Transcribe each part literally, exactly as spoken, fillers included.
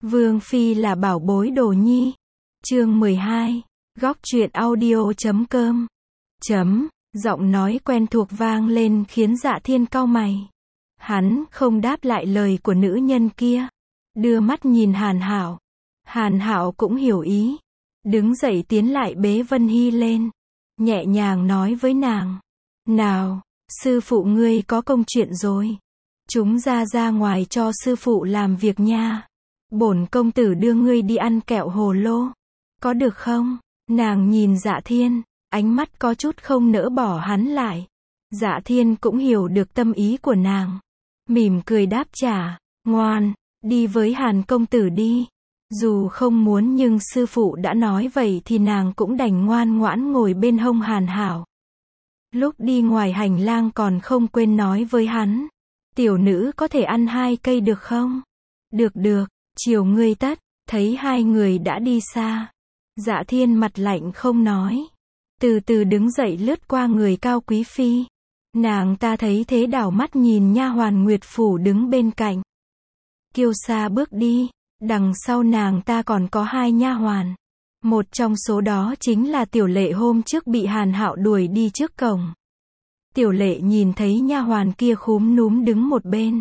Vương Phi là bảo bối đồ nhi. Chương mười hai. Góc truyện audio chấm com. Chấm, giọng nói quen thuộc vang lên khiến Dạ Thiên cau mày. Hắn không đáp lại lời của nữ nhân kia, đưa mắt nhìn Hàn Hảo. Hàn Hảo cũng hiểu ý, đứng dậy tiến lại bế Vân Hy lên, nhẹ nhàng nói với nàng: "Nào, sư phụ ngươi có công chuyện rồi, chúng ra ra ngoài cho sư phụ làm việc nha. Bổn công tử đưa ngươi đi ăn kẹo hồ lô, có được không?" Nàng nhìn Dạ Thiên, ánh mắt có chút không nỡ bỏ hắn lại. Dạ Thiên cũng hiểu được tâm ý của nàng, mỉm cười đáp trả: "Ngoan, đi với Hàn công tử đi." Dù không muốn nhưng sư phụ đã nói vậy thì nàng cũng đành ngoan ngoãn ngồi bên hông Hàn Hảo. Lúc đi ngoài hành lang còn không quên nói với hắn: "Tiểu nữ có thể ăn hai cây được không?" "Được được, chiều ngươi tất." Thấy hai người đã đi xa, Dạ Thiên mặt lạnh không nói, từ từ đứng dậy lướt qua người Cao Quý Phi. Nàng ta thấy thế đảo mắt nhìn nha hoàn Nguyệt Phủ đứng bên cạnh, kiêu sa bước đi. Đằng sau nàng ta còn có hai nha hoàn, một trong số đó chính là Tiểu Lệ hôm trước bị Hàn Hạo đuổi đi trước cổng. Tiểu Lệ nhìn thấy nha hoàn kia khúm núm đứng một bên,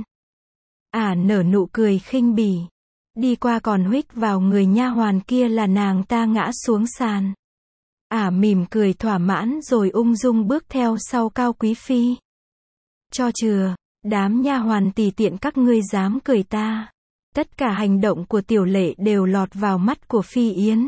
ả nở nụ cười khinh bỉ, đi qua còn huých vào người nha hoàn kia là nàng ta ngã xuống sàn. Ả mỉm cười thỏa mãn rồi ung dung bước theo sau Cao Quý Phi. "Cho chừa, đám nha hoàn tùy tiện các ngươi dám cười ta." Tất cả hành động của Tiểu Lệ đều lọt vào mắt của Phi Yến.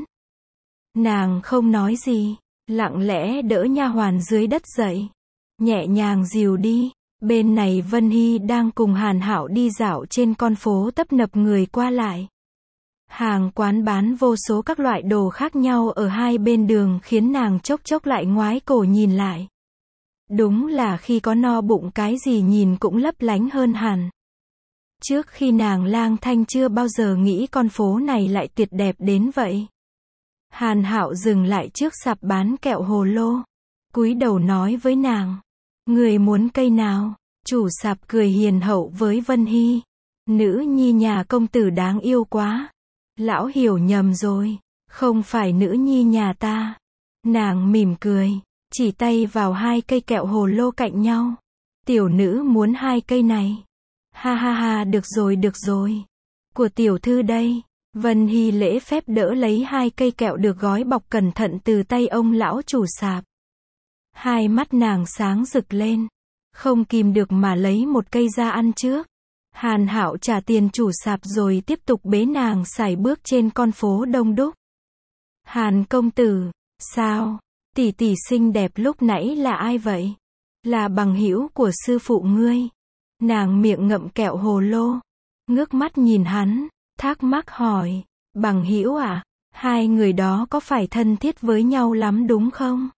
Nàng không nói gì, lặng lẽ đỡ nha hoàn dưới đất dậy, nhẹ nhàng dìu đi. Bên này Vân Hy đang cùng Hàn Hạo đi dạo trên con phố tấp nập người qua lại. Hàng quán bán vô số các loại đồ khác nhau ở hai bên đường khiến nàng chốc chốc lại ngoái cổ nhìn lại. Đúng là khi có no bụng cái gì nhìn cũng lấp lánh hơn hẳn. Trước khi nàng lang thang chưa bao giờ nghĩ con phố này lại tuyệt đẹp đến vậy. Hàn Hạo dừng lại trước sạp bán kẹo hồ lô, cúi đầu nói với nàng: "Người muốn cây nào?" Chủ sạp cười hiền hậu với Vân Hy: "Nữ nhi nhà công tử đáng yêu quá. Lão hiểu nhầm rồi, không phải nữ nhi nhà ta." Nàng mỉm cười, chỉ tay vào hai cây kẹo hồ lô cạnh nhau: "Tiểu nữ muốn hai cây này." "Ha ha ha, được rồi được rồi. Của tiểu thư đây." Vân Hy lễ phép đỡ lấy hai cây kẹo được gói bọc cẩn thận từ tay ông lão chủ sạp. Hai mắt nàng sáng rực lên, không kìm được mà lấy một cây ra ăn trước. Hàn Hạo trả tiền chủ sạp rồi tiếp tục bế nàng sải bước trên con phố đông đúc. "Hàn công tử, sao? Tỷ tỷ xinh đẹp lúc nãy là ai vậy?" "Là bằng hữu của sư phụ ngươi." Nàng miệng ngậm kẹo hồ lô, ngước mắt nhìn hắn, thắc mắc hỏi: "Bằng hữu à? Hai người đó có phải thân thiết với nhau lắm đúng không?"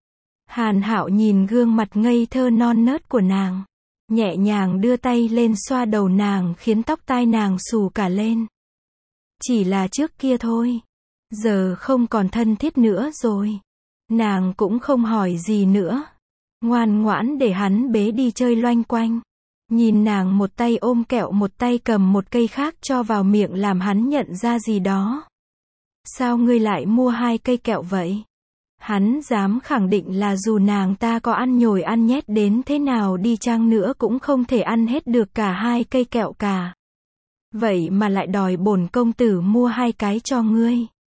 Hàn Hạo nhìn gương mặt ngây thơ non nớt của nàng, nhẹ nhàng đưa tay lên xoa đầu nàng khiến tóc tai nàng xù cả lên. "Chỉ là trước kia thôi, giờ không còn thân thiết nữa rồi." Nàng cũng không hỏi gì nữa, ngoan ngoãn để hắn bế đi chơi loanh quanh. Nhìn nàng một tay ôm kẹo một tay cầm một cây khác cho vào miệng làm hắn nhận ra gì đó. "Sao ngươi lại mua hai cây kẹo vậy?" Hắn dám khẳng định là dù nàng ta có ăn nhồi ăn nhét đến thế nào đi chăng nữa cũng không thể ăn hết được cả hai cây kẹo cả. "Vậy mà lại đòi bổn công tử mua hai cái cho ngươi."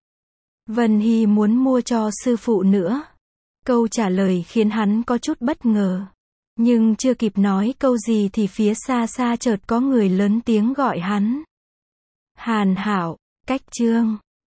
Vân Hy muốn mua cho sư phụ nữa. Câu trả lời khiến hắn có chút bất ngờ. Nhưng chưa kịp nói câu gì thì phía xa xa chợt có người lớn tiếng gọi hắn: "Hàn Hạo, cách chương."